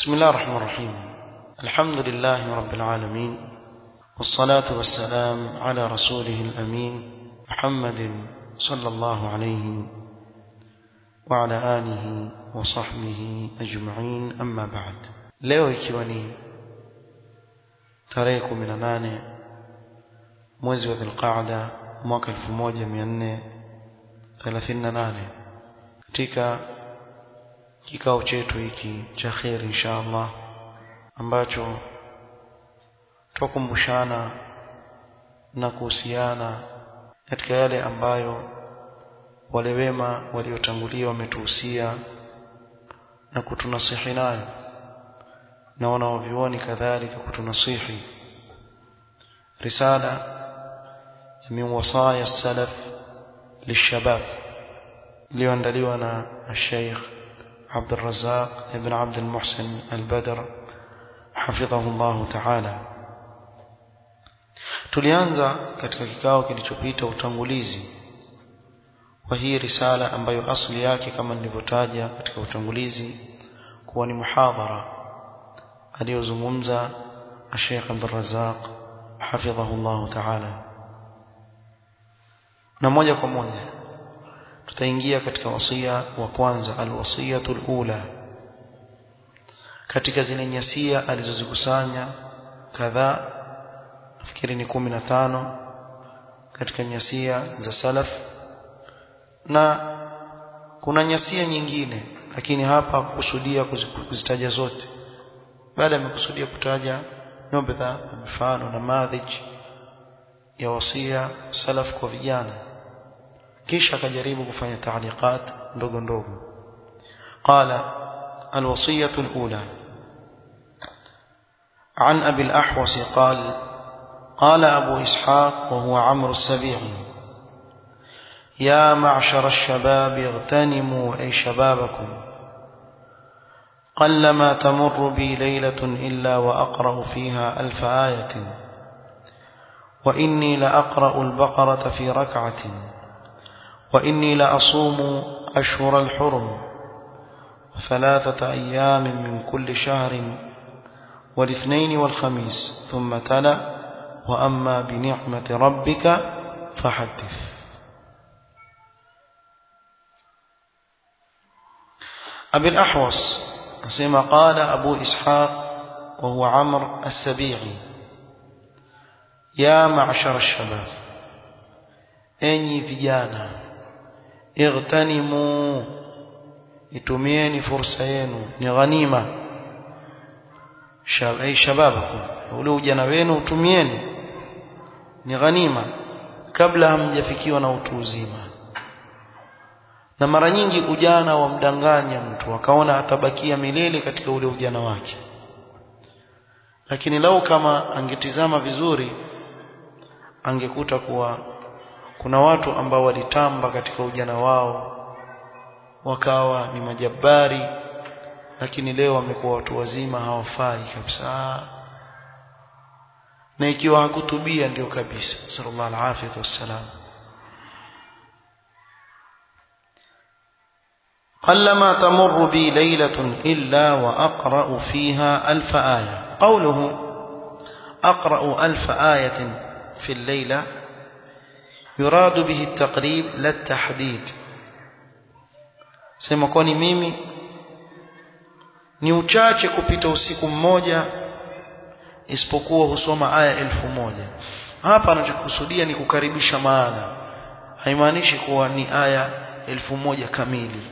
بسم الله الرحمن الرحيم. الحمد لله رب العالمين، والصلاة والسلام على رسوله الأمين محمد صلى الله عليه وعلى آله وصحبه أجمعين، أما بعد. leo ikiwa ni tarehe 18 mwezi wa Dhulqaada mwaka 1438 katika kikao chetu hiki cha khair insha Allah, ambacho tukumbushana na kuhusiana katika yale ambayo wale wema waliotangulia wametuhusia na kutunasihi nayo, na wanaovioni kadhalika kutunasihi. risala min wasaya salaf lishabab iliyoandaliwa na Sheikh عبد الرزاق ابن عبد المحسن البدر حفظه الله تعالى. tulianza katika kikao kilichopita utangulizi wa hii risala ambayo asili yake kama nilivyotaja katika utangulizi kuwa ni muhadhara aliyozungumza Sheikh Abdul Razzaq hafidhahu Allah ta'ala, na moja kwa moja tutaingia katika wasia wa kwanza, alwasiyatul ula, katika zile nyasia alizozikusanya kadhaa, nafikiri ni 15 katika nyasia za salaf, na kuna nyasia nyingine lakini hapa kusudia kuzitaja zote, bali amekusudia kutaja nubdha, mfano na madhij ya wasia salaf kwa vijana, kisha akajaribu kufanya taaliqat ndogo ndogo. qala alwasiyatu alula عن أبي الأحوص قال قال أبو إسحاق وهو عمرو السبيعي: يا معشر الشباب اغتنموا أي شبابكم، قلما تمر بي ليلة إلا وأقرأ فيها 1000 آية، وإني لأقرأ البقرة في ركعة، وإني لأصوم أشهر الحرم 3 أيام من كل شهر والاثنين والخميس، ثم تلا: وأما بنعمة ربك فحدث. أبي الأحوص كما قال أبو إسحاق وهو عمرو السبيعي: يا معشر الشباب، أني vijana، اغتنموا، itumieni fursa yenu, ni ghanima. shababakum, ule ujana wenu utumieni, ni ghanima kabla hamjafikiwa na utu uzima. Na mara nyingi ujana wamdanganya mtu akaona atabakia milele katika ule ujana wake, lakini lau kama angetizama vizuri angekuta kuwa kuna watu ambao walitamba katika ujana wao wakawa ni majabari, lakini leo wamekuwa watu wazima, hawafai kabisa, na ikiwa hakutubia ndio kabisa. Sallallahu alaihi wasallam: قلما تمر بي ليلة إلا وأقرأ فيها 1000 آية. قوله أقرأ 1000 آية في الليلة يراد به التقريب لا التحديد. sema kwani mimi ni uchache kupita usiku mmoja isipokuwa husoma aya 1000. Hapa anachokusudia ni kukaribisha maana, haimaanishi kuwa ni aya 1000 kamili.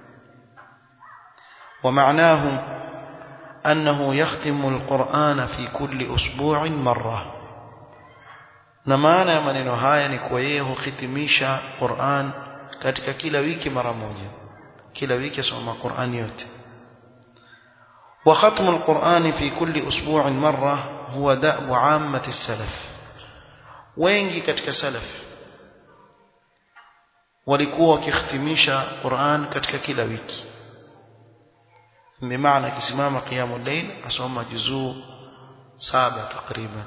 ومعناه أنه يختم القرآن في كل أسبوع مرة. na maana ya maneno haya ni kwa yeye hukhitimisha Qur'an katika kila wiki mara moja, kila wiki asoma Qur'an yote. wa khatmu al-Qur'an fi kulli usbu'in marra huwa da'bu 'ammati as-salaf. wengi katika salaf walikuwa wakikhitimisha Qur'an katika kila wiki, bimaana kisimama qiyamul layl asoma juzuu 7 takriban,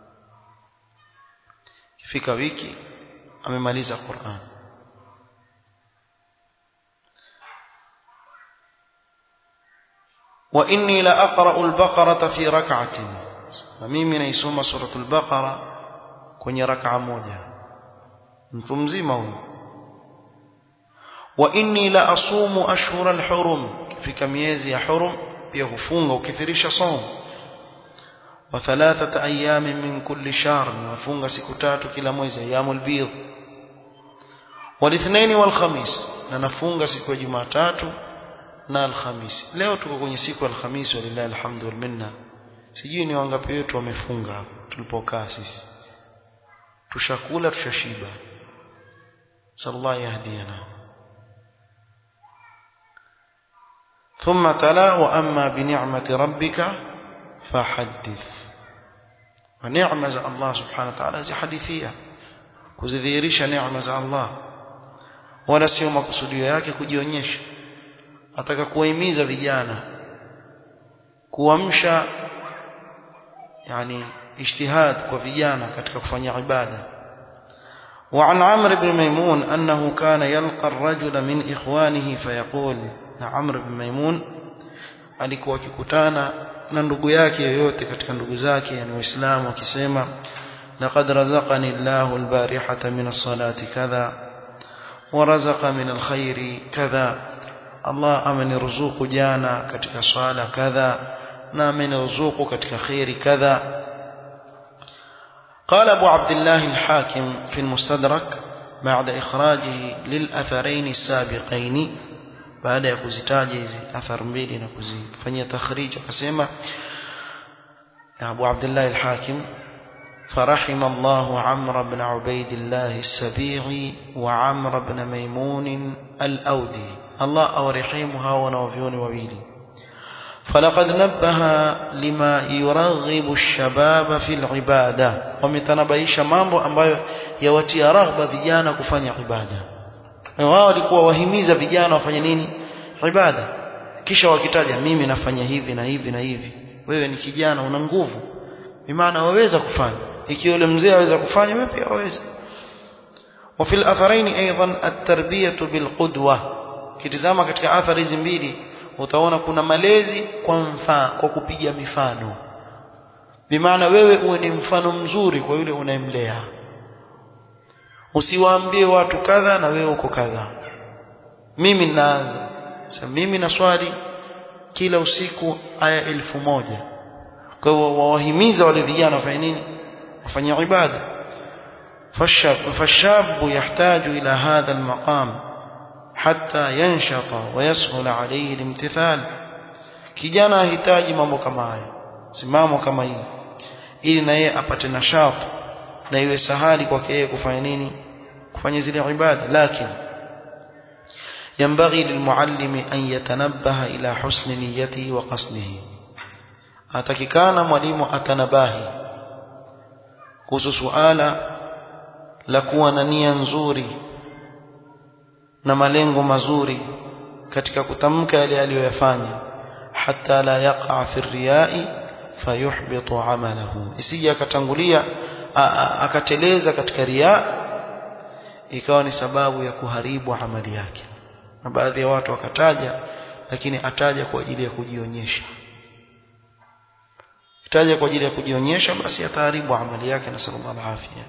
kifika wiki amemaliza Qur'an. wa inni la aqra'u al-baqarata fi rak'atin, na mimi naisoma suratul baqara kwenye rak'a moja. Mtu mzima huyo. Wa inni la asumu ashhur al-hurum, fika miezi ya hurum pia hufunga ukithirisha saum. Wa 3 ayyamin min kulli shahr, nafunga siku 3 kila mwezi, ayyamul bidh. Wal ithnain wal khamis, na nafunga siku ya Jumatatu na Alhamisi. Leo tuko kwenye siku ya Alhamisi, walillahi alhamdu wal minna. Sijui ni wangapi wetu wamefunga hapo tulipokaa sisi. Tushakula tushashiba. Sallallahu yahdina. Thumma tala wa amma bi ni'mati rabbika fahaddith. Wa ni'ma za Allah subhanahu wa ta'ala zihadithia, kuzidhihirisha neema za Allah, wala sio makusudio yake kujionyesha. Ataka kuwahimiza vijana, kuamsha yani ijtihad kwa vijana katika kufanya ibada. وعن عمرو بن ميمون أنه كان يلقى الرجل من إخوانه فيقول, na Amr ibn Maimun alikuwa akikutana na ndugu yake yoyote katika ndugu zake yani waislamu, akisema laqad razaqani Allahu al-barihata min as-salati kadha wa razaqa min al-khairi kadha, Allah ameniruzuku jana katika swala kadha na ameniruzuku katika khairi kadha. قال أبو عبد الله الحاكم في المستدرك بعد إخراجه للأثرين السابقين, بعد يكوزتاج أثر mbili na kuzifanyia takhrij, akasema أبو عبد الله الحاكم فرحم الله عمرو بن عبيد الله السبيعي وعمرو بن ميمون الأودي, الله أورحمها ونوفيون وبيلي. فلقد نبه لما يرغب الشباب في العبادة, wametanabaisha mambo ambayo yawatia raghba vijana kufanya ibada. Wao walikuwa wahimiza vijana wafanye nini? Ibada. Kisha wakitaja mimi nafanya hivi na hivi na hivi. Wewe ni kijana una nguvu, bimaana waweza kufanya. Ikiwa yule mzee aweza kufanya, wewe pia waweza. وفي الأثرين أيضا التربية بالقدوة, kitizama katika athari hizi mbili utaona kuna malezi kwa kupiga mifano. Bimaana wewe uwe ni mfano mzuri kwa yule unayemlea. Usiwaambie watu kadha na wewe uko kadha. Mimi naanza sasa, mimi naswali kila usiku aya 1000. Kwa hiyo wawahimiza wale vijana wafanye nini? Wafanye ibada. فالشاب يحتاج إلى هذا المقام حتى ينشط ويسهل عليه الامتثال. kijana ahitaji mambo kama haya, simamo kama hii, ili na yeye apate nashat na iwe sahali kwake yeye kufanya nini? Kufanya zile ibada. Lakini ينبغي للمعلم أن يتنبه إلى حسن نيته وقصده, atakikana mwalimu atanabahi kuhusu suala la kuwa na nia nzuri na malengo mazuri katika kutamka yale aliyoyafanya, hatta la yaqa fi riyai fayuhbitu amalahu, isije akatangulia akateleza katika riya ikawa ni sababu ya kuharibu amali yake. Na baadhi ya watu wakataja, lakini ataja kwa ajili ya kujionyesha. Ataja kwa ajili ya kujionyesha, basi ataharibu amali yake, na sallallahu alaihi wasallam.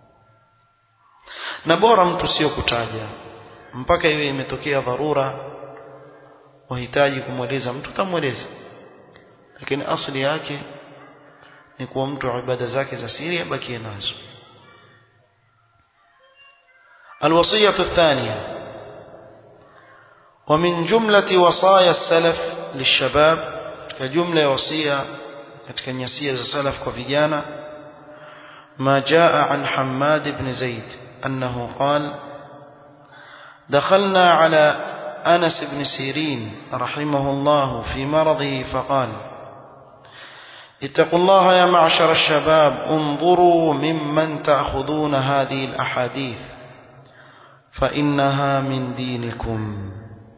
Na bora mtu sio kutaja mpaka iwe imetokea dharura wahitaji kumweleza mtu, tamweleza, lakini asili yake ni kuwa mtu ibada zake za siri abakie nazo. الوصية الثانية ومن جملة وصايا السلف للشباب, كجملة وصية katika nyasia za salaf kwa vijana, ما جاء عن حماد بن زيد أنه قال دخلنا على أنس بن سيرين رحمه الله في مرضه فقال اتقوا الله يا معشر الشباب انظروا ممن تأخذون هذه الأحاديث فإنها من دينكم.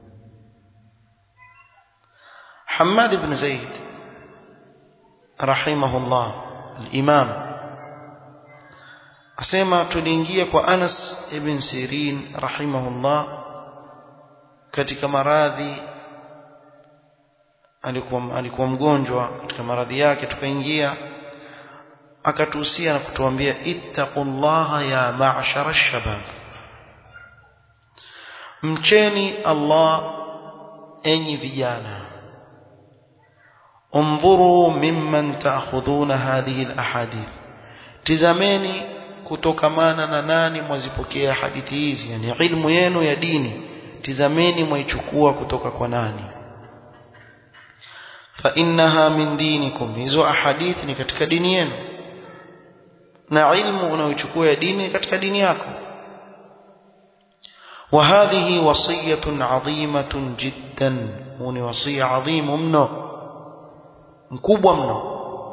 حماد بن زيد رحمه الله الإمام asema tuliingia kwa Anas ibn Sirin rahimahullah katika maradhi alikuwa mgonjwa katika maradhi yake, tukaingia akatuhusia na kutuambia ittaqullaha ya ma'shara ash-shabab, mcheni Allah enyi vijana, انظروا ممن تأخذون هذه الأحاديث، tizameni kutokamana na nani mwazipokea hadithi hizi, yani ilmu yenu ya dini tizameni mwaichukua kutoka kwa nani. fa innaha min dinikum, hizo ahadithi ni katika dini yenu, na ilmu unayochukua ya dini katika dini yako. wa hadhihi wasiyatun adhimatun jiddan, ni wasia adhimu mno, mkubwa mno.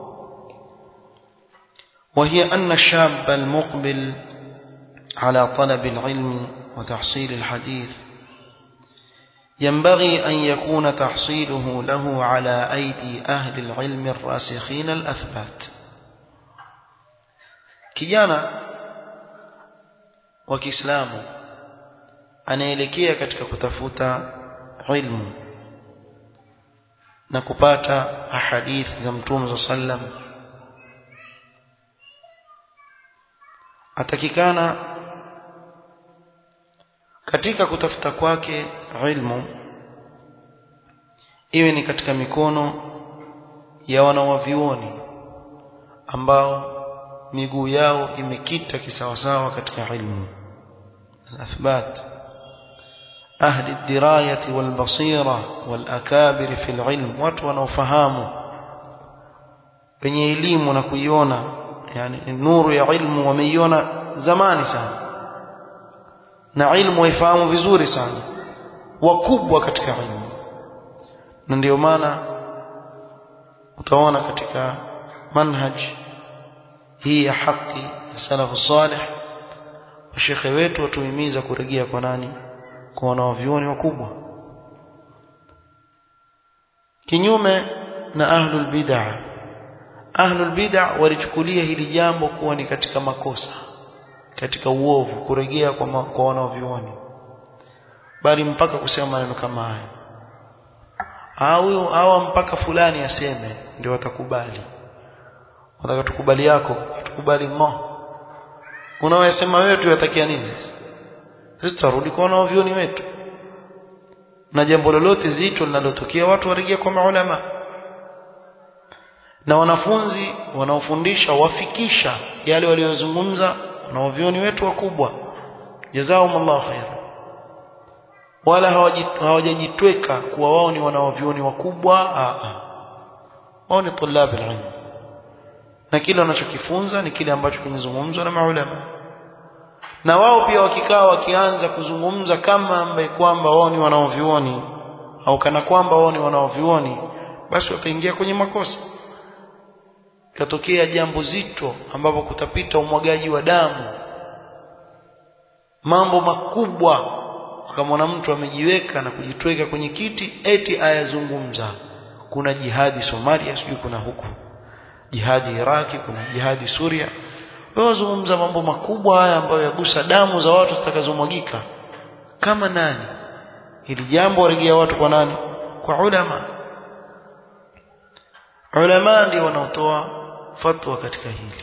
وهي أن الشاب المقبل على طلب العلم وتحصيل الحديث ينبغي أن يكون تحصيله له على أيدي أهل العلم الراسخين الأثبات. kijana wa Kiislamu anaelekea katika kutafuta ilmu na kupata ahadith za Mtume sallam, atakikana katika kutafuta kwake ilmu iwe ni katika mikono ya wanawavioni ambao miguu yao imekita kisawasawa katika ilmu al-athbat, ahli ad-dirayati wal-basira wal-akabir fi al-ilm, watu wanaofahamu wenye elimu na kuiona, yani nuru ya ilmu wameiona zamani sana, na ilmu waifahamu vizuri sana, wakubwa katika ilmu. Na ndio maana utaona katika manhaj hii ya haki ya salafu salih, washekhe wetu watuhimiza kurejea kwa nani? Kwa wanavyuoni wakubwa, kinyume na ahlul bid'ah. Ahlul bid'ah walichukulia hili jambo kuwa ni katika makosa, katika uovu, kurejea kwa wanavyuoni, bali mpaka kusema maneno kama haya, hawa mpaka fulani aseme ndio watakubali. Wataka tukubali yako, tukubali mo. Unawasema wewe tu yatakia nini sasa? Sisi tutarudi kwa wanavyuoni wetu, na jambo lolote zito linalotokea watu warejea kwa maulama, na wanafunzi wanaofundisha wafikisha yale waliozungumza wanavyuoni wetu wakubwa, jazakumullahu khair. Wala hawajajitweka kuwa wao ni wanavyuoni wakubwa, wao ni tulabul ilm, na kile wanachokifunza ni kile ambacho kimezungumzwa na maulama. Na wao pia wakikaa wakianza kuzungumza kama ambaye kwamba wao ni wanavyuoni au kana kwamba wao ni wanavyuoni, basi wataingia kwenye makosa. Katokea jambo zito ambapo kutapita umwagaji wa damu, mambo makubwa, kama mtu amejiweka na kujitweka kwenye kiti eti ayazungumza. Kuna jihadi Somalia, sijui kuna huku jihadi Iraki, kuna jihadi Suria. Wewe zungumza mambo makubwa haya ambayo yagusa damu za watu zitakazomwagika kama nani? Hili jambo warejea watu kwa nani? Kwa ulama. Ulama ndio wanaotoa fatwa katika hili.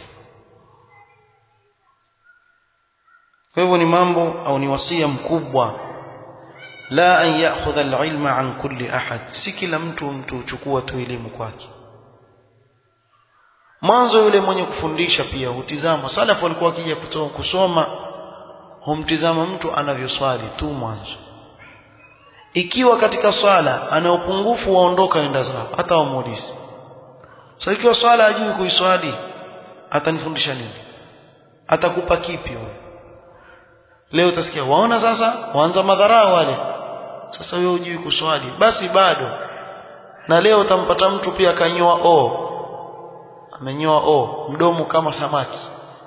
Kwa hivyo ni mambo au ni wasia mkubwa, la an ya'khudha al-ilma an kulli ahad, si kila mtu uchukua tu elimu kwake. Mwanzo yule mwenye kufundisha pia hutizama. Salafu walikuwa wakija kusoma humtizama mtu anavyoswali tu mwanzo. Ikiwa katika swala ana upungufu waondoka enda zao, hata wamuulize. Sasa ikiwa swala hajui kuiswali, atanifundisha nini? Atakupa kipi wewe? Leo utasikia waona sasa waanza madharau wale. Sasa wewe hujui kuswali, basi bado. Na leo utampata mtu pia akanyoa amenyoa mdomo kama samaki.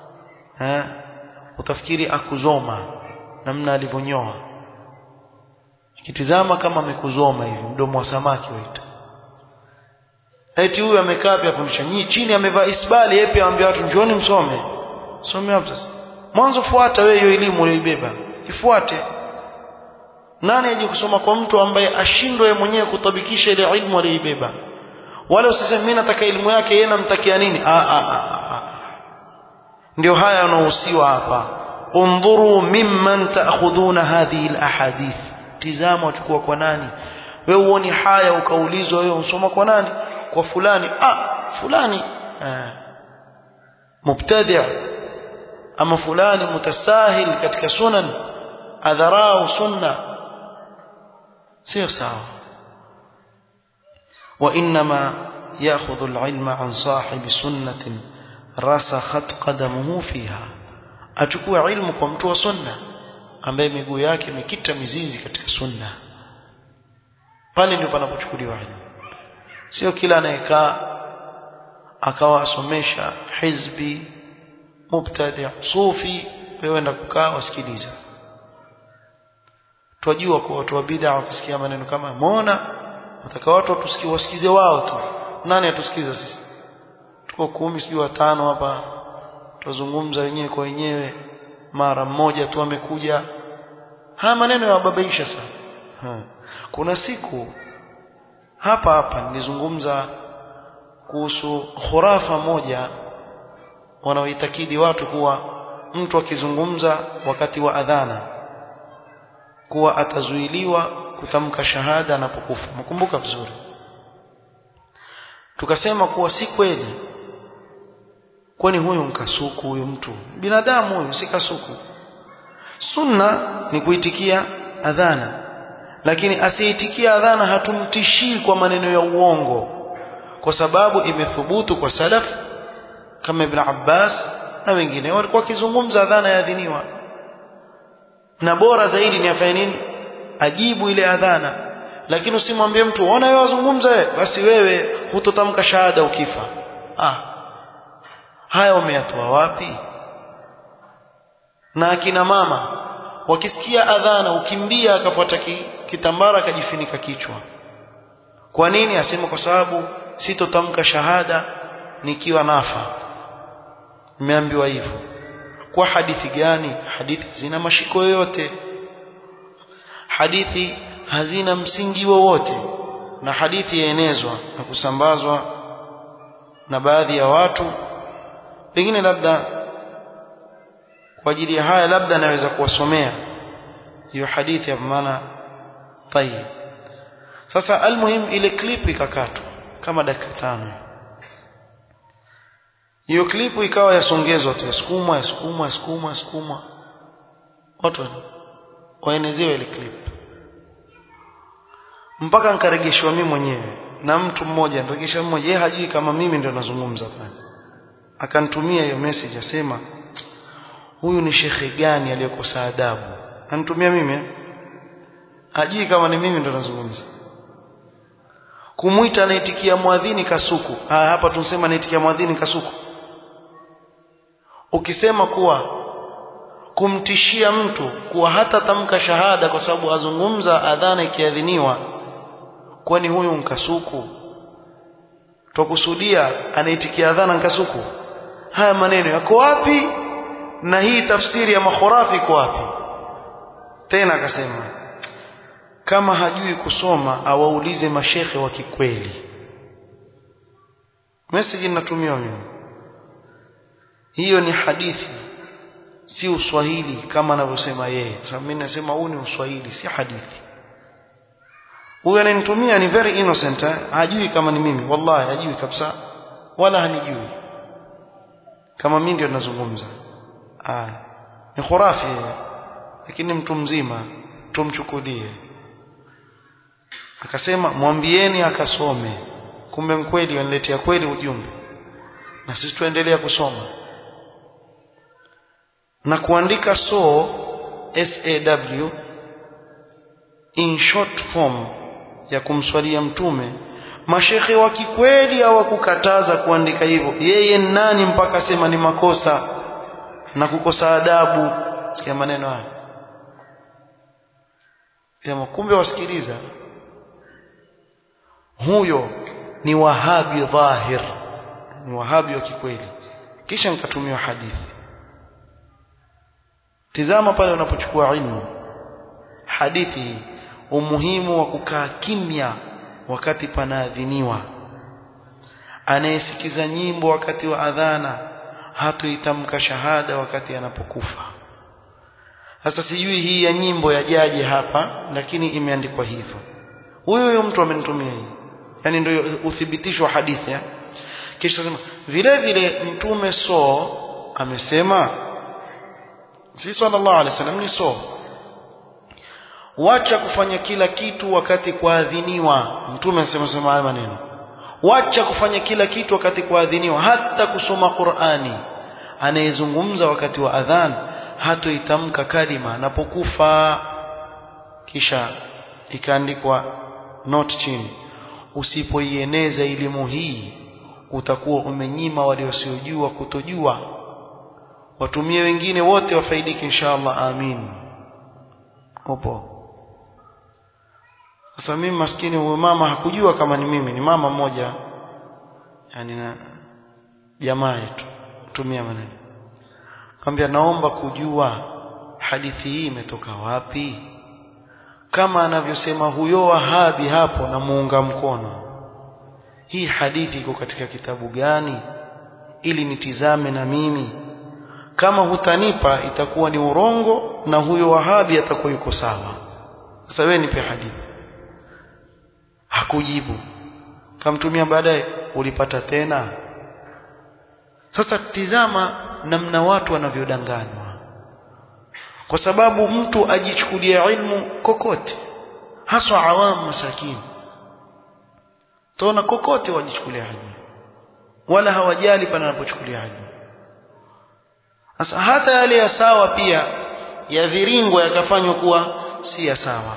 Utafikiri akuzoma namna alivyonyoa. Kitizama kama amekuzoma hivi, mdomo wa samaki waita. Eti huyu amekaa pia afundisha, chini amevaa isbali, yeye pia anambia watu njooni msome. Some hapo sasa. Mwanzo fuata wewe hiyo elimu uliyoibeba. Ifuate. Nani aje kusoma kwa mtu ambaye ashindwe mwenyewe kutabikisha ile ilmu aliyoibeba? Wala usiseme mimi nataka elimu yake, yeye namtakia nini? Ndio haya yanahusiwa hapa. Undhuru mimman ta'khudhuna hadhihi alahadith, tizama uchukua kwa nani. Wewe uone haya ukaulizwa wewe unasoma kwa nani? Kwa fulani. Fulani mubtadi' ama fulani mutasahil katika sunan, adharau sunna, sio sawa. Wa inma ya'khudhu al-ilma an sahibi sunnatin rasakhat qadamuhu fiha, achukua ilmu kwa mtu wa sunna ambaye miguu yake imekita mizizi katika sunna. Pale ndio panapochukuliwa ilmu. Sio kila anayekaa akawa asomesha hizbi, mubtadi', sufi, wewe enda kukaa wasikiliza. Twajua kwa watu wa bid'a wakisikia maneno kama muona, wataka watu watusikie, wasikize wao tu. Nani atusikiza sisi? Tuko 10 sijui 5 hapa, tuzungumza wenyewe kwa wenyewe, mara mmoja tu amekuja. Maneno ya babaisha sana. Kuna siku hapa nilizungumza kuhusu khurafa moja wanaoitakidi watu kuwa mtu akizungumza wakati wa adhana kuwa atazuiliwa kutamka shahada anapokufa. Mkumbuka vizuri. Tukasema kuwa si kweli. Kwani huyu mkasuku, huyu mtu binadamu, huyu si kasuku. Sunna ni kuitikia adhana, lakini asiitikia adhana hatumtishii kwa maneno ya uongo, kwa sababu imethubutu kwa salaf kama Ibn Abbas na wengine walikuwa wakizungumza adhana yaadhiniwa, na bora zaidi ni afanye nini? Ajibu ile adhana. Lakini usimwambie mtu ona wewe wazungumza basi wewe hutotamka shahada ukifa. Haya umeyatoa wapi? Na akina mama wakisikia adhana ukimbia akafuata kitambara akajifunika kichwa. Kwa nini? Asema kwa sababu sitotamka shahada nikiwa nafa. Nimeambiwa hivyo. Kwa hadithi gani? Hadithi zina mashiko yoyote, hadithi hazina msingi wowote, na hadithi yaenezwa na kusambazwa na baadhi ya watu. Pengine labda kwa ajili ya haya labda naweza kuwasomea hiyo hadithi ya maana tayeb. Sasa almuhim ile clip ikakatwa kama dakika 5. Hiyo clip ikawa yasongezwa tu, sukumwa watu waenezewe ile clip, mpaka nikaregeshwa mimi mwenyewe na mtu mmoja. Ndogesha mmoja, yeye hajui kama mimi ndio nazungumza pale, akanitumia hiyo message asema huyu ni shekhe gani aliyekosa adabu. Anitumia mimi, hajui kama ni mimi ndio nazungumza. Kumuita anaitikia muadhini kasuku. Hapa tunasema anaitikia muadhini kasuku. Ukisema kuwa kumtishia mtu kuwa hata tamka shahada kwa sababu azungumza adhana ikiadhiniwa, kwani huyu mkasuku? Tukusudia anaitikia adhana nkasuku? Haya maneno yako wapi? Na hii tafsiri ya makhurafi iko wapi? Tena akasema kama hajui kusoma awaulize mashekhe wa kikweli. Message ninatumia mimi. Hiyo ni hadithi, si uswahili kama anavyosema yeye. Sasa mimi nasema huu ni uswahili, si hadithi. Huyu ananitumia ni very innocent, hajui kama ni mimi, wallahi hajui kabisa, wala hanijui kama mimi ndio nazungumza. Ni khurafi, lakini mtu mzima tumchukulie. Akasema mwambieni akasome. Kumbe mkweli waniletea kweli ujumbe, na sisi tuendelea kusoma na kuandika SAW in short form ya kumswalia mtume. Mashekhe wa kikweli hawakukataza kuandika hivyo. Yeye nani mpaka sema ni makosa na kukosa adabu? Sikia maneno haya. Sema kumbe wasikiliza. Huyo ni wahabi dhahir, ni wahabi wa kikweli. Kisha nikatumia hadithi. Tizama pale unapochukua ilmu, hadithi umuhimu wa kukaa kimya wakati panaadhiniwa. Anayesikiza nyimbo wakati wa adhana hatoitamka shahada wakati anapokufa. Sasa sijui hii ya nyimbo yajaje hapa, lakini imeandikwa hivyo. Huyo mtu amenitumia hii, yani ndio uthibitisho wa hadithi ya. Kisha sema vile vile mtume amesema, si sallallahu alaihi wasallam, ni wacha kufanya kila kitu wakati kuadhiniwa. Mtume anasema haya maneno, wacha kufanya kila kitu wakati kuadhiniwa, hata kusoma Qur'ani. Anayezungumza wakati wa adhan hatoitamka kalima anapokufa. Kisha ikaandikwa note chini, usipoieneza elimu hii utakuwa umenyima wale wasiojua kutojua. Watumie wengine wote wafaidike inshallah, amin. Upo. Sasa mimi maskini huyo mama hakujua kama ni mimi, ni mama mmoja yani na jamaa yetu tumia maneno. Kaambia naomba kujua hadithi hii imetoka wapi? Kama anavyosema huyo Wahabi hapo na muunga mkono. Hii hadithi iko katika kitabu gani ili nitizame na mimi? Kama hutanipa itakuwa ni urongo na huyo Wahabi atakuwa yuko sawa. Sasa wewe nipe hadithi. Hakujibu. Kamtumia baadaye, ulipata tena. Sasa tizama namna watu wanavyodanganywa. Kwa sababu mtu ajichukulia ilmu kokote, haswa awam masakini. Tuona kokote wajichukulia ilmu, wala hawajali panapochukulia ilmu. Sasa hata yale ya sawa pia ya viringo yakafanywa kuwa si ya sawa.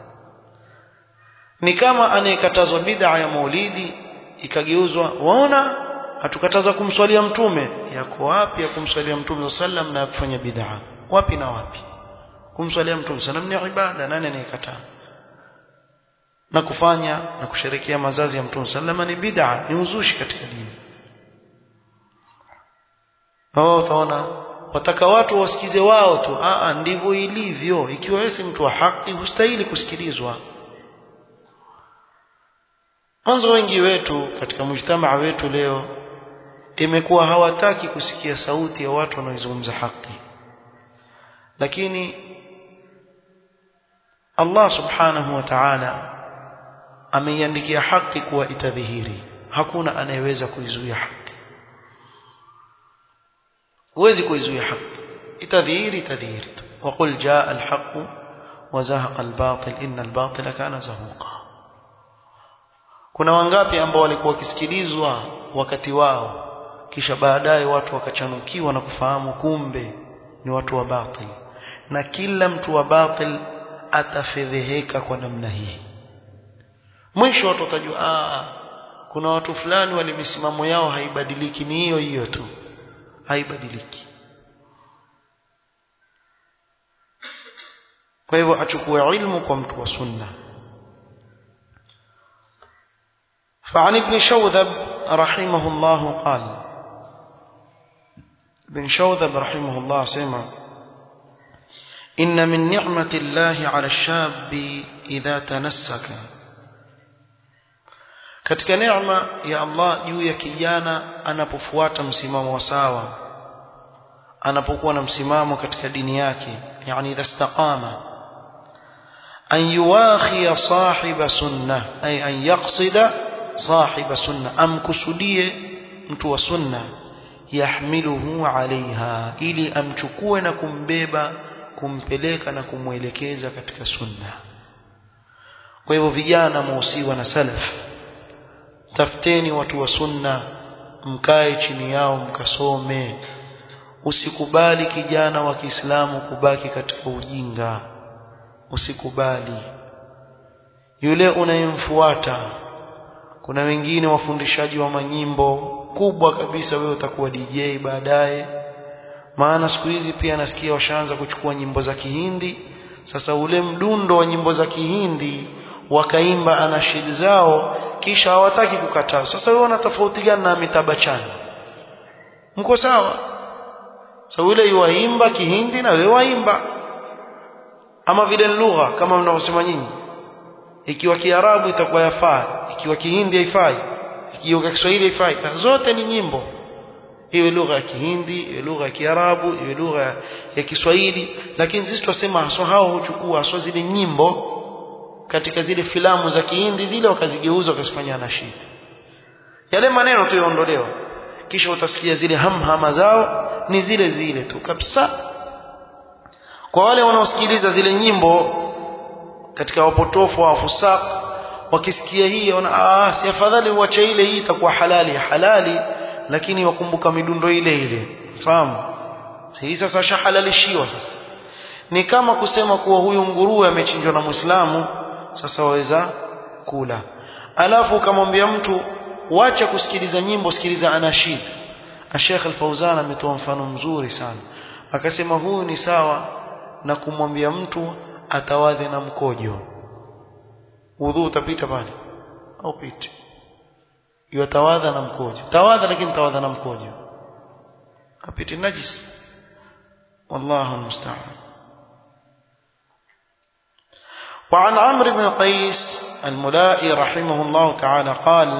Ni kama anayekatazwa bid'a ya maulidi ikageuzwa, waona hatukataza kumswalia mtume. Yako wapi ya kumswalia mtume sallam na kufanya bid'a? Wapi na wapi? Kumswalia mtume sallam ni ibada, nani anayekataa? Na kufanya na kusherehekea mazazi ya mtume sallam ni bid'a, ni uzushi katika dini. Utaona wataka watu wasikize wao tu. Ndivyo ilivyo. Ikiwa wewe si mtu wa haki hustahili kusikilizwa. Kwanza wengi wetu katika mujtamaa wetu leo imekuwa hawataki kusikia sauti ya watu wanaozungumza haki. Lakini Allah subhanahu wa ta'ala ameiandikia haki kuwa itadhihiri. Hakuna anayeweza kuizuia haki. huwezi kuizuia haki, itadhihiri tu. Waqul jaa alhaq wa zahaqa albatil inna albatila kana zahuqa. Kuna wangapi ambao walikuwa wakisikilizwa wakati wao, kisha baadaye watu wakachanukiwa na kufahamu kumbe ni watu wa batil, na kila mtu wa batil atafedheheka kwa namna hii. Mwisho watu watajua kuna watu fulani wale misimamo yao haibadiliki, ni hiyo hiyo tu, haibadiliki. Kwa hivyo achukue ilmu kwa mtu wa sunna. فعن ابن شوذب رحمه الله قال, ابن شوذب رحمه الله سمع: إن من نعمة الله على الشاب إذا تنسك. katika neema ya Allah juu ya kijana anapofuata msimamo wa sawa, anapokuwa na msimamo katika dini yake, yani idha istaqama, an yuwakhi sahiba sunnah, ay an yaqsida sahiba sunnah, amkusudie mtu wa sunna, yahmiluhu alaiha, ili amchukue na kumbeba, kumpeleka na kumwelekeza katika sunna. Kwa hivyo vijana muusiwa na salaf, tafuteni watu wa sunna, mkae chini yao mkasome. Usikubali kijana wa Kiislamu kubaki katika ujinga, usikubali. Yule unayemfuata, kuna wengine wafundishaji wa manyimbo kubwa kabisa, wewe utakuwa DJ baadaye. Maana siku hizi pia nasikia washaanza kuchukua nyimbo za Kihindi. Sasa ule mdundo wa nyimbo za Kihindi wakaimba anashid zao, kisha hawataki kukataa. Sasa wewe una tofauti gani na Amitabh Bachchan? Mko sawa? Sasa yule yuaimba Kihindi na wewe waimba. ama vile lugha kama mnavyosema nyinyi, ikiwa Kiarabu itakuwa yafaa, ikiwa Kihindi haifai, ikiwa Kiswahili haifai, zote ni nyimbo. Iwe lugha ya Kihindi, iwe lugha ya Kiarabu, iwe lugha ya Kiswahili, lakini sisi tunasema haswa hao huchukua haswa zile nyimbo katika zile filamu za Kihindi zile, wakazigeuza wakazifanya nashid. Yale maneno tu yaondolewa, kisha utasikia zile hamhama zao ni zile zile tu kabisa. Kwa wale wanaosikiliza zile nyimbo katika wapotofu wa fusaq, wakisikia hii wana si afadhali uache ile, hii itakuwa halali, lakini wakumbuka midundo ile ile. Fahamu? Hii sasa shahalalishiwa sasa. Ni kama kusema kuwa huyu nguruwe amechinjwa na Muislamu, sasa waweza kula. Alafu ukamwambia mtu wacha kusikiliza nyimbo, sikiliza anashid. Sheikh Al-Fauzan ametoa mfano mzuri sana. Akasema huyu ni sawa na kumwambia mtu atawadhe na mkojo. Udhu utapita pale au piti? Yatawadha na mkojo. Tawadha, lakini tawadha na mkojo. Apiti najis. Wallahu musta'an. وعن عمرو بن قيس الملائي رحمه الله تعالى قال: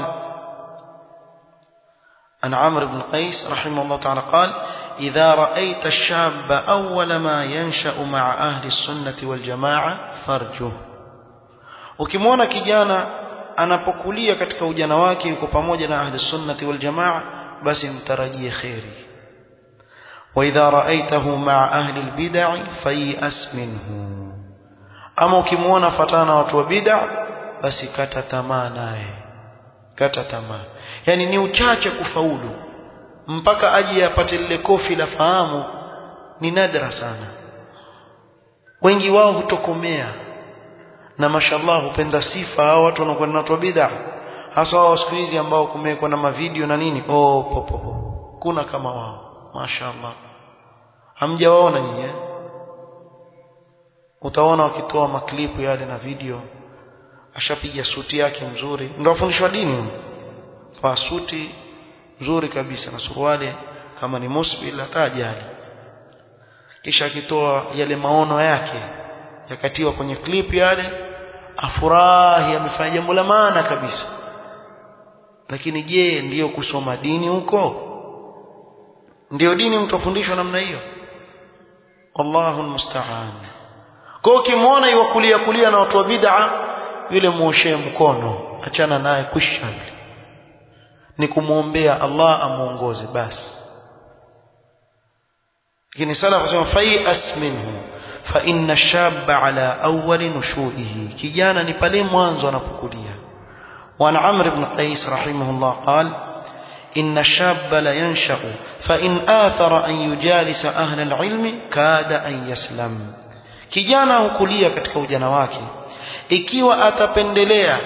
عن عمرو بن قيس رحمه الله تعالى قال: إذا رأيت الشاب أول ما ينشأ مع أهل السنة والجماعة فرجه. ukimwona kijana anapokulia katika ujana wake yuko pamoja na ahli sunnati wal jamaa, basi mtarajie khairi. wa idha ra'aytahu ma'a ahli al bid'ah fayas minhu, ama ukimwona fatana na watu wa bid'ah, basi kata tamaa naye, kata tamaa. Yani ni uchache kufaulu mpaka aje apate lile kofi la fahamu, ni nadra sana. Wengi wao hutokomea, na mashallah hupenda sifa hao watu wanaokuwa na watu wa bid'ah, hasa wao siku hizi ambao kumekuwa na mavideo na nini. Kuna kama wao mashallah, hamjawaona nyinyi? Utaona wakitoa maklipu yale na video, ashapiga suti yake mzuri, ndio afundishwa dini kwa suti nzuri kabisa na suruali kama ni musbil hatajali, kisha akitoa yale maono yake yakatiwa kwenye clip yale, afurahi amefanya jambo la maana kabisa. Lakini je, ndiyo kusoma dini huko? Ndiyo dini mtu afundishwa namna hiyo? Wallahu almusta'an. Kwa ukimwona yukulia kulia na watu wa bid'a, yule muoshe mkono, achana naye, kwisha. Ni kumuombea Allah amuongoze basi. Lakini salaf wasema fayas minhu fa inna ash-shabba ala awwal nushu'ihi, kijana ni pale mwanzo anapokulia. Wa an Amr ibn Qais rahimahullah qala: inna ash-shabba la yansha'u fa in athara an yujalisa ahla al-ilmi kada an yaslam, kijana hukulia katika ujana wake ikiwa atapendelea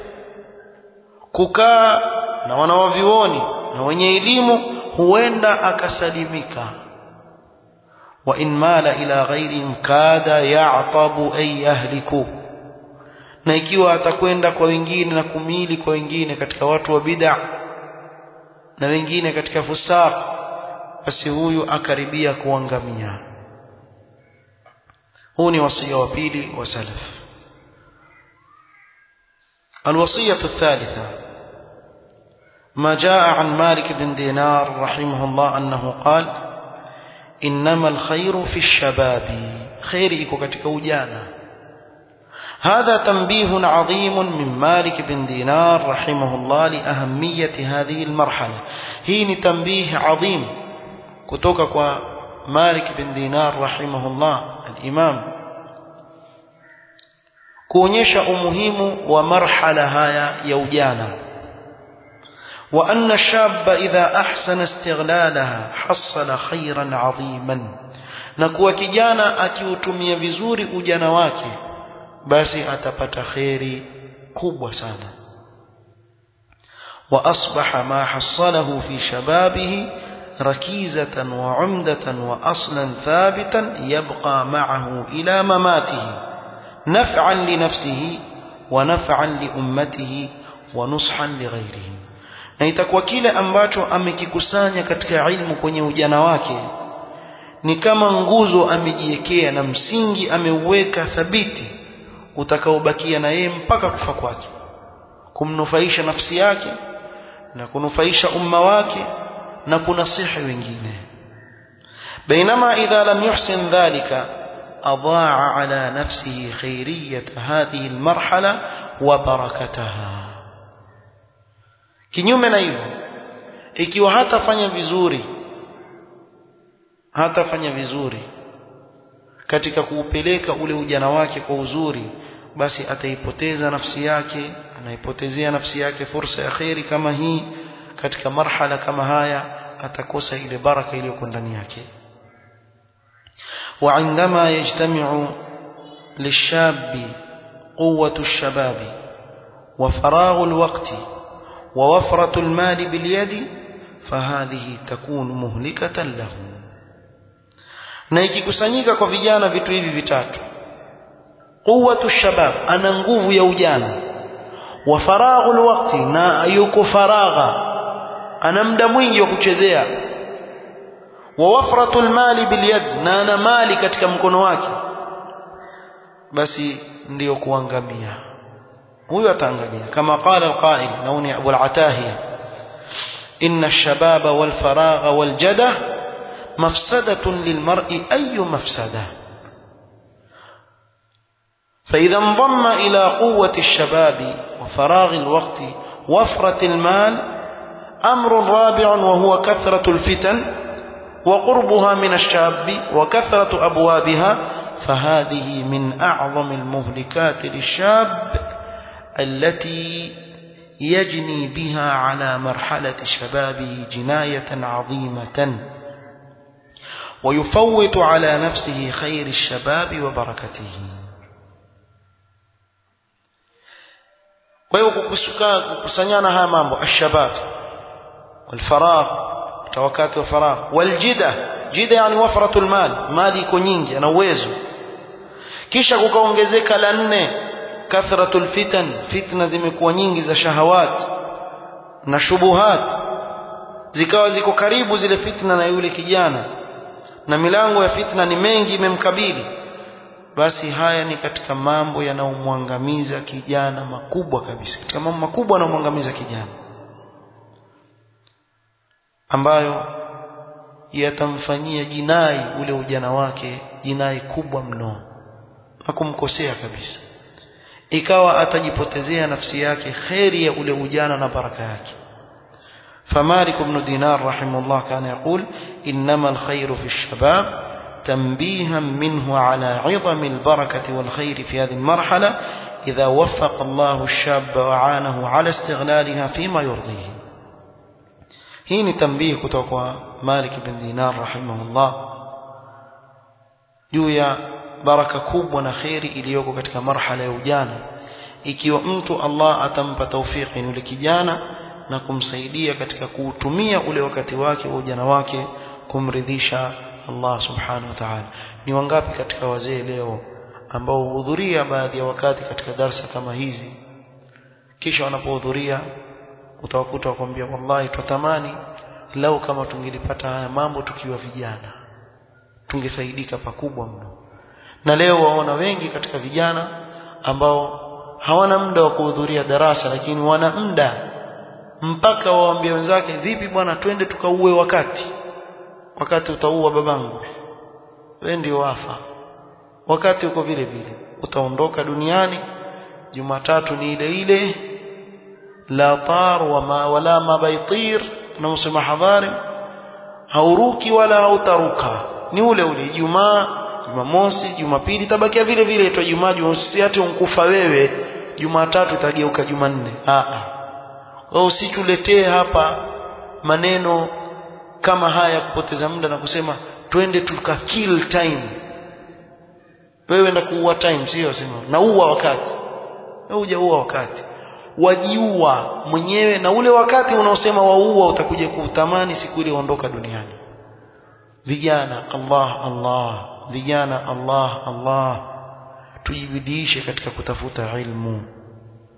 kukaa na wanawavioni na wenye elimu, huenda akasalimika. wa in mala ila ghairihim kada ya'tabu ay yahliku, na ikiwa atakwenda kwa wengine na kumili kwa wengine katika watu wa bid'a na wengine katika fusaq, basi huyu akaribia kuangamia. huu ni wasia wa pili wa salaf. الوصية الثالثة ما جاء عن مالك بن دينار رحمه الله أنه قال: إنما الخير في الشباب، خير iko katika ujana. هذا تنبيه عظيم من مالك بن دينار رحمه الله لأهمية هذه المرحلة. hii ni tanbih adhim kutoka kwa Malik bin Dinar rahimahullah al-Imam, kuonyesha umuhimu wa marhala haya ya ujana. wa anna shabba idha ahsana istighlalaha hasala khairan adhiman, na kuwa kijana akiutumia vizuri ujana wake basi atapata khairi kubwa sana. wa asbaha ma hasalahu fi shababihi rakizatan wa umdatan wa aslan thabitan yabqa ma'ahu ila mamatihi naf'an li nafsihi wa naf'an li ummatihi wa nushan li ghayrihi. Na itakuwa kile ambacho amekikusanya katika ilmu kwenye ujana wake ni kama nguzo amejiwekea na msingi ameuweka thabiti utakaobakia na yeye mpaka kufa kwake, kumnufaisha nafsi yake na kunufaisha umma wake na kunasihi wengine. بينما إذا لم يحسن ذلك أضاع على نفسه خيرية هذه المرحلة وبركتها. kinyume na hivyo, ikiwa hatafanya vizuri katika kuupeleka ule ujana wake kwa uzuri, basi ataipoteza nafsi yake, anaipotezea nafsi yake fursa ya khairi kama hii. Katika marhala kama haya atakosa ile baraka iliyo ndani yake. وعندما يجتمع للشاب قوة الشباب وفراغ الوقت ووفرة المال باليد فهذه تكون مهلكة له. na ikikusanyika kwa vijana vitu hivi vitatu, quwwatu shabab, ana nguvu ya ujana, wa faraghul waqti, na yuko faragha, ana muda mwingi wa kuchezea, wa wafratul mali bil yad, na ana mali katika mkono wake, basi ndio kuangamia. Huyo ataangamia. Kama qala alqa'il, nauni Abu al-Atahiya, inna ash-shababa wal faragha wal jada مفسدة للمرء أي مفسدة. فإذا انضم إلى قوة الشباب وفراغ الوقت وفرة المال أمر رابع، وهو كثرة الفتن وقربها من الشاب وكثرة أبوابها، فهذه من أعظم المهلكات للشاب التي يجني بها على مرحلة شبابه جناية عظيمة ويفوت على نفسه خير الشباب وبركته. kwa hiyo kukusanyana haya mambo, الشباب والفراغ, wakati wa faragh, waljida, jida yani wafratul mal, mali iko nyingi, ana uwezo. Kisha kukaongezeka la 4, kathratul fitan, fitna zimekuwa nyingi za shahawat na shubuhat, zikawa ziko karibu zile fitna na yule kijana, na milango ya fitna ni mengi imemkabili. Basi haya ni katika mambo yanayomwangamiza kijana makubwa kabisa, katika mambo makubwa yanayomwangamiza kijana, ambayo yatamfanyia jinai ule ujana wake, jinai kubwa mno na kumkosea kabisa, ikawa atajipotezea nafsi yake khairi ya ule ujana na baraka yake. فمالك بن دينار رحمه الله كان يقول: إنما الخير في الشباب، تنبيها منه على عظم البركة والخير في هذه المرحلة إذا وفق الله الشاب وعانه على استغلالها فيما يرضيه. هنا تنبيه كتوكوا مالك بن دينار رحمه الله جويا بركة كوب ونخير iliyoko katika marhala ya ujana, ikiwa mtu Allah atampa tawfiki yule kijana na kumsaidia katika kuutumia ule wakati wake wa ujana wake kumridhisha Allah subhanahu wa ta'ala. Ni wangapi katika wazee leo ambao huhudhuria baadhi ya wakati katika darasa kama hizi, kisha wanapohudhuria utawakuta wakwambia, wallahi tutamani lau kama tungelipata haya mambo tukiwa vijana tungefaidika pakubwa mno. Na leo waona wengi katika vijana ambao hawana muda wa kuhudhuria darasa, lakini wana muda mpaka waambie wenzake, vipi bwana, twende tukauwe wakati utaua babangu, wewe ndio wafa, wakati uko vile vile utaondoka duniani. Jumatatu ni ile ile, la tar wala mabaitir, na msema hadhari, hauruki wala hautaruka, ni ule ule. Ijumaa, Jumamosi, Jumapili tabakia vile vile, itwa Ijumaa, Jumamosi hata unkufa wewe, Jumatatu itageuka Jumanne. Kwa usituletee hapa maneno kama haya kupoteza muda na kusema twende tuka kill time. Wewe enda kuua time, sio? Sema naua wakati. Wewe hujaua wakati, wajiua mwenyewe, na ule wakati unaosema waua utakuja kuutamani siku ile uondoka duniani. Vijana, Allah, vijana, Allah, tujibidishe katika kutafuta ilmu.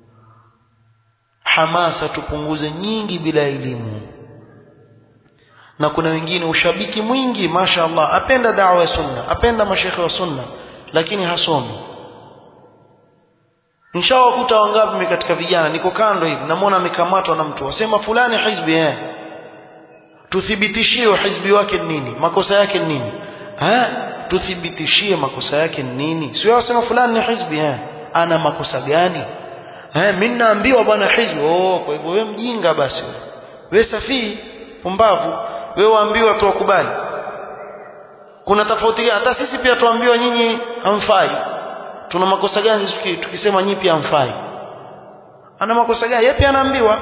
Hamasa tupunguze nyingi bila elimu. na kuna wengine ushabiki mwingi mashaallah apenda da'wa ya sunna apenda mashekhe wa sunna lakini hasomi inshallah kuta wangapi katika vijana niko kando hivi namuona amekamatwa na mtu wasema fulani hizbi tuthibitishie hizbi wake nini makosa yake nini tuthibitishie makosa yake nini sio wasema fulani ni hizbi ana makosa gani mimi naambiwa bwana hizbi kwa hivyo wewe mjinga basi wewe safi pumbavu wewe waambiwa tu wakubali kuna tofauti gani hata sisi pia tuambiwa nyinyi hamfai tuna makosa gani sisi tukisema nyinyi pia hamfai ana makosa gani yeye pia anaambiwa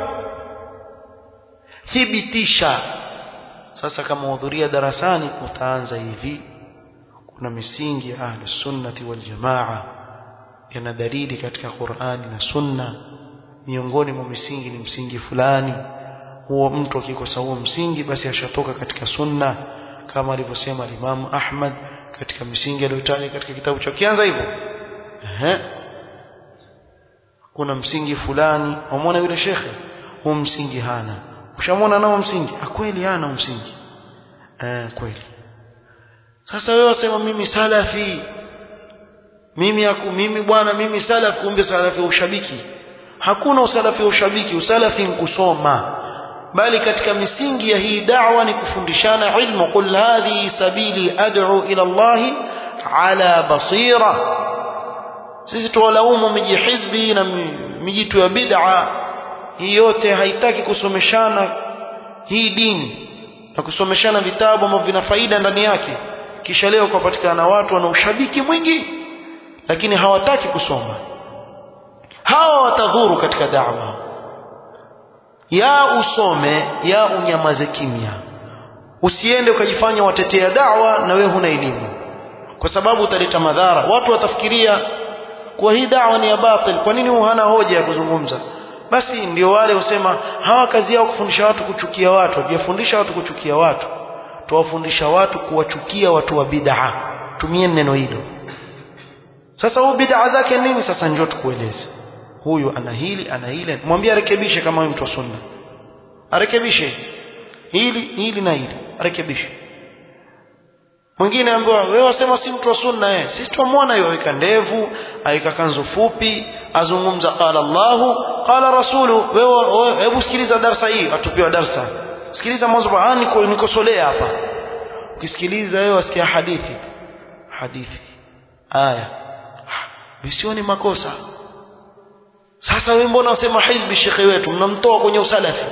thibitisha sasa kama uhudhuria darasani utaanza hivi kuna misingi ya ahlus sunnati wal jamaa yana dalili katika Qur'ani na Sunna miongoni mwa misingi ni msingi fulani huo mtu akikosa huo msingi basi ashatoka katika sunna kama alivyosema Imam Ahmad katika misingi aliyotaja katika kitabu cha kianza hivyo kuna msingi fulani umeona yule shekhe huo msingi hana ushamwona nao msingi kweli hana msingi kweli sasa wewe wasema mimi salafi mimi bwana mimi salafi kumbe salafi ushabiki hakuna usalafi ushabiki usalafi kusoma bali katika misingi ya hii da'wa ni kufundishana ilmu qul hadhi sabili ad'u ila Allah ala basira sisi tuwalaumu miji hizbi na mijitu ya bid'a hii yote haitaki kusomeshana hii dini na kusomeshana vitabu ambavyo vina faida ndani yake kisha leo kupatikana watu wana ushabiki mwingi lakini hawataki kusoma hawa watadhuru katika da'wa ya usome ya unyamaze kimya usiende ukajifanya watetea da'wa na wewe huna elimu kwa sababu utaleta madhara watu watafikiria kwa hii da'wa ni ya batil kwa nini hana hoja ya kuzungumza basi ndio wale usema hawa kazi yao kufundisha watu kuchukia watu hawajafundisha watu kuchukia watu tuwafundisha watu kuwachukia watu wa bid'a tumie neno hilo sasa huyu bid'a zake nini sasa njoo tukueleze huyu ana hili ana ile mwambie arekebishe kama wewe mtu wa sunna arekebishe hili na hili arekebishe mwingine ambaye wewe wasema si mtu wa sunna sisi tuamwona yeye aweka ndevu aweka kanzu fupi azungumza qala Allahu qala rasulu wewe hebu sikiliza darasa hii atupiwa darasa sikiliza mwanzo nikosolea hapa ukisikiliza wewe wasikia hadithi aya visioni makosa sasa wewe mbona unasema hizbi shekhe wetu mnamtoa kwenye usalafi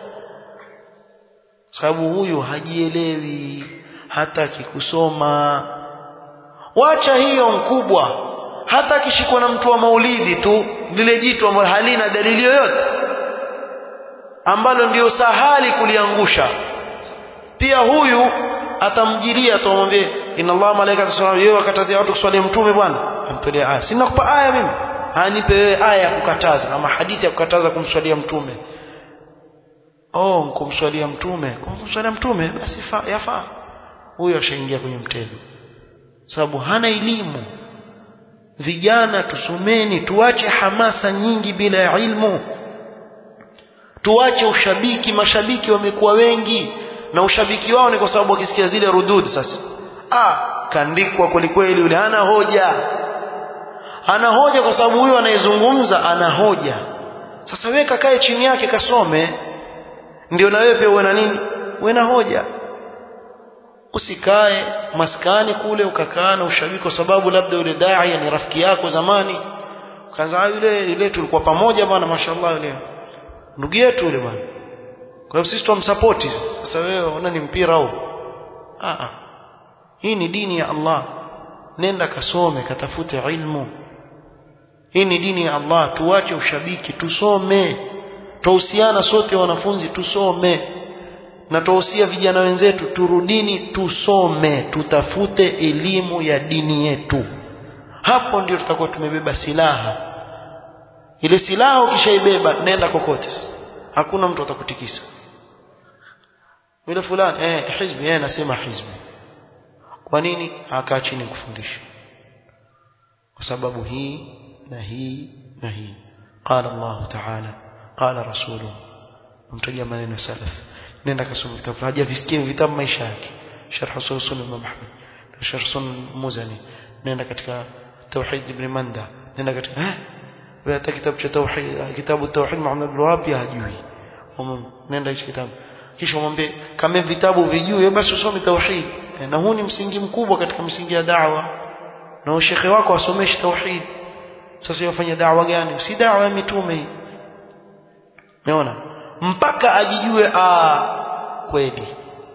sababu huyu hajielewi hataki kusoma wacha hiyo mkubwa hata akishikwa na mtu wa maulidi tu lile jitu ambalo halina dalili yoyote ambalo ndio sahali kuliangusha pia huyu atamjiria atamwambia inna Allah malaika tasawwa yeye akatazia watu kuswali mtume bwana amtolea aya sina kupa aya mimi anipe wewe aya ya kukataza ama hadithi ya kukataza kumswalia mtume kumswalia mtume basi yafaa huyo ashaingia kwenye mtego sababu hana elimu vijana tusomeni tuache hamasa nyingi bila ilmu tuache ushabiki mashabiki wamekuwa wengi na ushabiki wao ni kwa sababu wakisikia zile rudud sasa kaandikwa kweli kweli yule hana hoja kwa sababu huyu anayezungumza ana hoja sasa wewe kakae chini yake kasome ndio na wewe pia uwe na nini uwe na hoja usikae maskani kule ukakaa na ushabiki kwa sababu labda yule dai ni rafiki yako zamani ukaanza yule tulikuwa pamoja bwana mashallah yule ndugu yetu yule bwana kwa hiyo sisi tumsupport sasa wewe unaona ni mpira huu hii ni dini ya Allah nenda kasome katafute ilmu hii ni dini ya Allah tuache ushabiki tusome tuhusiana sote wanafunzi tusome na tuhusia vijana wenzetu turudini tusome tutafute elimu ya dini yetu hapo ndio tutakuwa tumebeba silaha ile silaha ukishaibeba nenda kokote hakuna mtu atakutikisa yule fulani hizbi nasema hizbi kwa nini akaa chini kufundisha kwa sababu hii na hii na hii qala Allah ta'ala qala rasuluhu mtaja maneno salaf nenda kasome vitabu hajavisikia vitabu maisha yake sharh usul sunnah Imam Ahmad sharh sunnah Muzani nenda katika tauhid ibn Manda nenda katika wewe hata kitabu cha tauhid kitabu tauhid Muhammad ibn Wahhab hajui nenda hicho kitabu kisha umwambie kama vitabu vijue basi usome tauhid na huu ni msingi mkubwa katika msingi ya da'wa na shekhi wako asomeshe tauhid sasa yafanya da'wa gani si da'wa ya mitume hii umeona mpaka ajijue kweli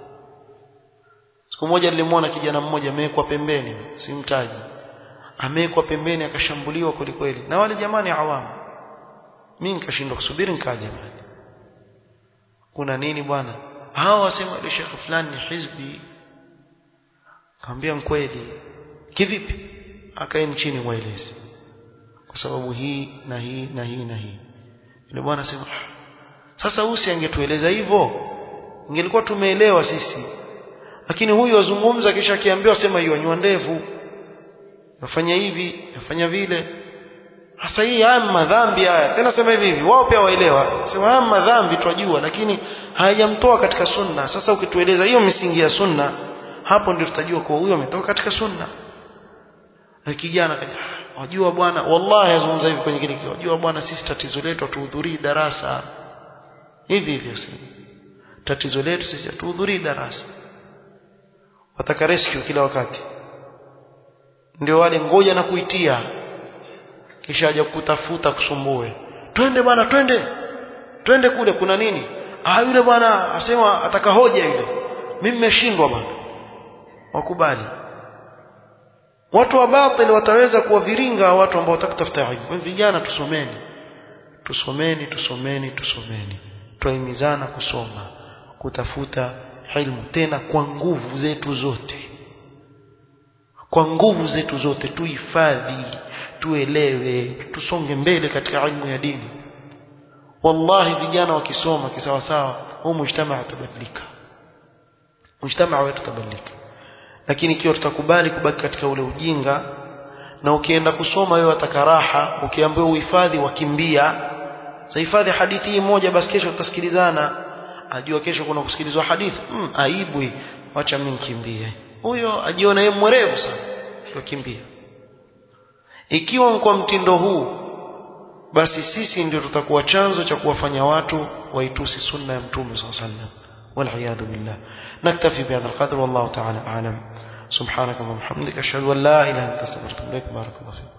siku moja nilimwona kijana mmoja amewekwa pembeni simtaji amewekwa pembeni akashambuliwa kweli na wale jamani awamu mimi nikashindwa kusubiri nikaja bwana kuna nini bwana hao wasema ile shekhi fulani ni hizbi kaambia kweli kivipi akaeni chini mueleze kwa sababu hii na hii na hii na hii yule bwana sema sasa usi angetueleza hivyo ingelikuwa tumeelewa sisi lakini huyu azungumza kisha akiambiwa sema hiyo nywa ndevu nafanya hivi nafanya vile hasa hii madhambi haya tena sema hivi wao pia waelewa sema madhambi twajua lakini hayajamtoa katika sunna sasa ukitueleza hiyo misingi ya sunna hapo ndio tutajua kwa huyo ametoka katika sunna kijana wajua bwana wallahi azungumza hivi kwenye kile wajua bwana sisi tatizo letu hatuhudhurii darasa hivi sasa tatizo letu sisi hatuhudhurii darasa wataka rescue kila wakati ndio wale ngoja na kuitia kisha aje kutafuta kusumbue twende bwana twende kule kuna nini yule bwana asema ataka hoja yule mimi nimeshindwa bwana wakubali watu wa batili wataweza kuwaviringa watu ambao watakutafuta ilmu vijana tusomeni tuahimizana kusoma kutafuta ilmu tena kwa nguvu zetu zote tuhifadhi tuelewe tusonge mbele katika ilmu ya dini wallahi vijana wakisoma kisawa sawa huu mujtamaa wetu tabadilika lakini ikiwa tutakubali kubaki katika ule ujinga na ukienda kusoma wewe watakaraha ukiambiwa uhifadhi wakimbia hifadhi hadithi hii moja basi kesho tutasikilizana ajua kesho kuna kusikilizwa hadithi aibu acha mimi nikimbie huyo ajiona yeye mwerevu sana wakimbia ikiwa kwa mtindo huu basi sisi ndio tutakuwa chanzo cha kuwafanya watu waitusi sunna ya mtume sallallahu alaihi wasallam والعياذ بالله نكتفي بهذا القدر والله تعالى أعلم سبحانك اللهم وبحمدك أشهد أن لا إله إلا أنت أستغفرك وأتوب إليك بارك الله فيك